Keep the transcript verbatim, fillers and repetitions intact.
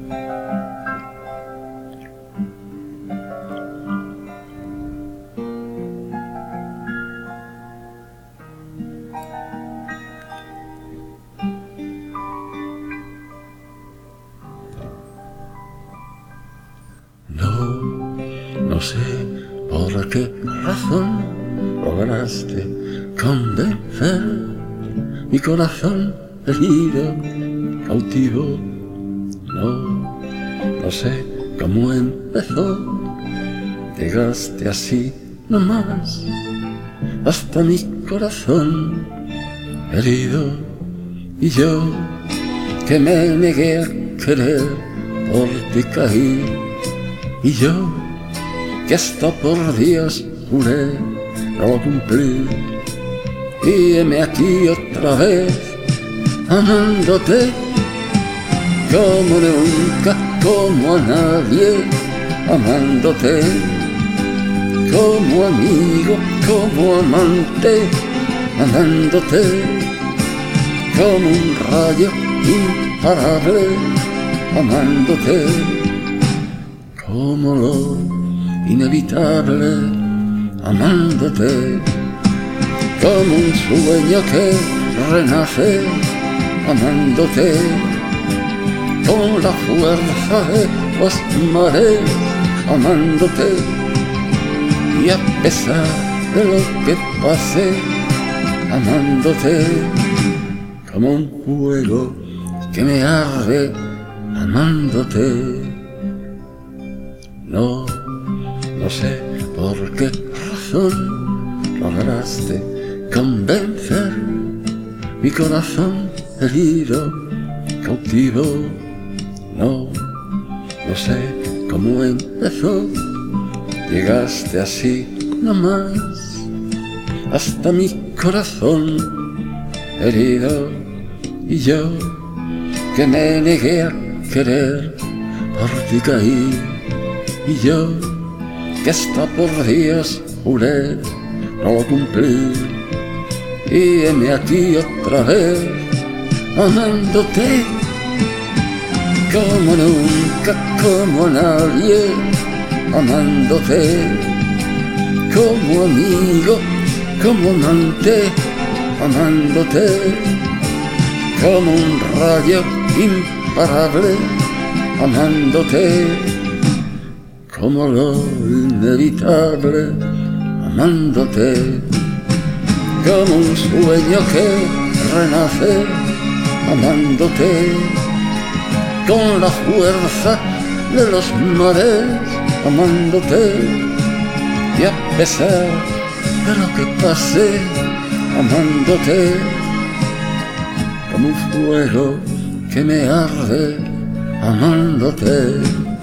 No sé por qué razón lograste convencer mi corazón herido, cautivo. No, no sé cómo empezó, llegaste así nomás hasta mi corazón herido. Y yo que me negué a querer, por ti caí. Y yo que hasta por Dios juré, no lo cumplí. Y heme aquí otra vez, amándote como nunca, como a nadie, amándote como amigo, como amante, amándote como un rayo imparable, amándote como lo inevitable, amándote como un sueño que renace, amándote con la fuerza de los mares, amándote. Y a pesar de lo que pase, amándote como un fuego que me arde, amándote. No, no sé por qué razón lograste convencer mi corazón herido, cautivo. No, no sé cómo empezó, llegaste así nomás hasta mi corazón herido. Y yo que me negué a querer, por ti caí. Y yo que hasta por Dios juré, no lo cumplí. Y heme aquí otra vez, amándote como nunca, como a nadie, amándote como amigo, como amante, amándote como un rayo imparable, amándote como lo inevitable, amándote como un sueño que renace, amándote con la fuerza de los mares, amándote. Y a pesar de lo que pase, amándote como un fuego que me arde, amándote.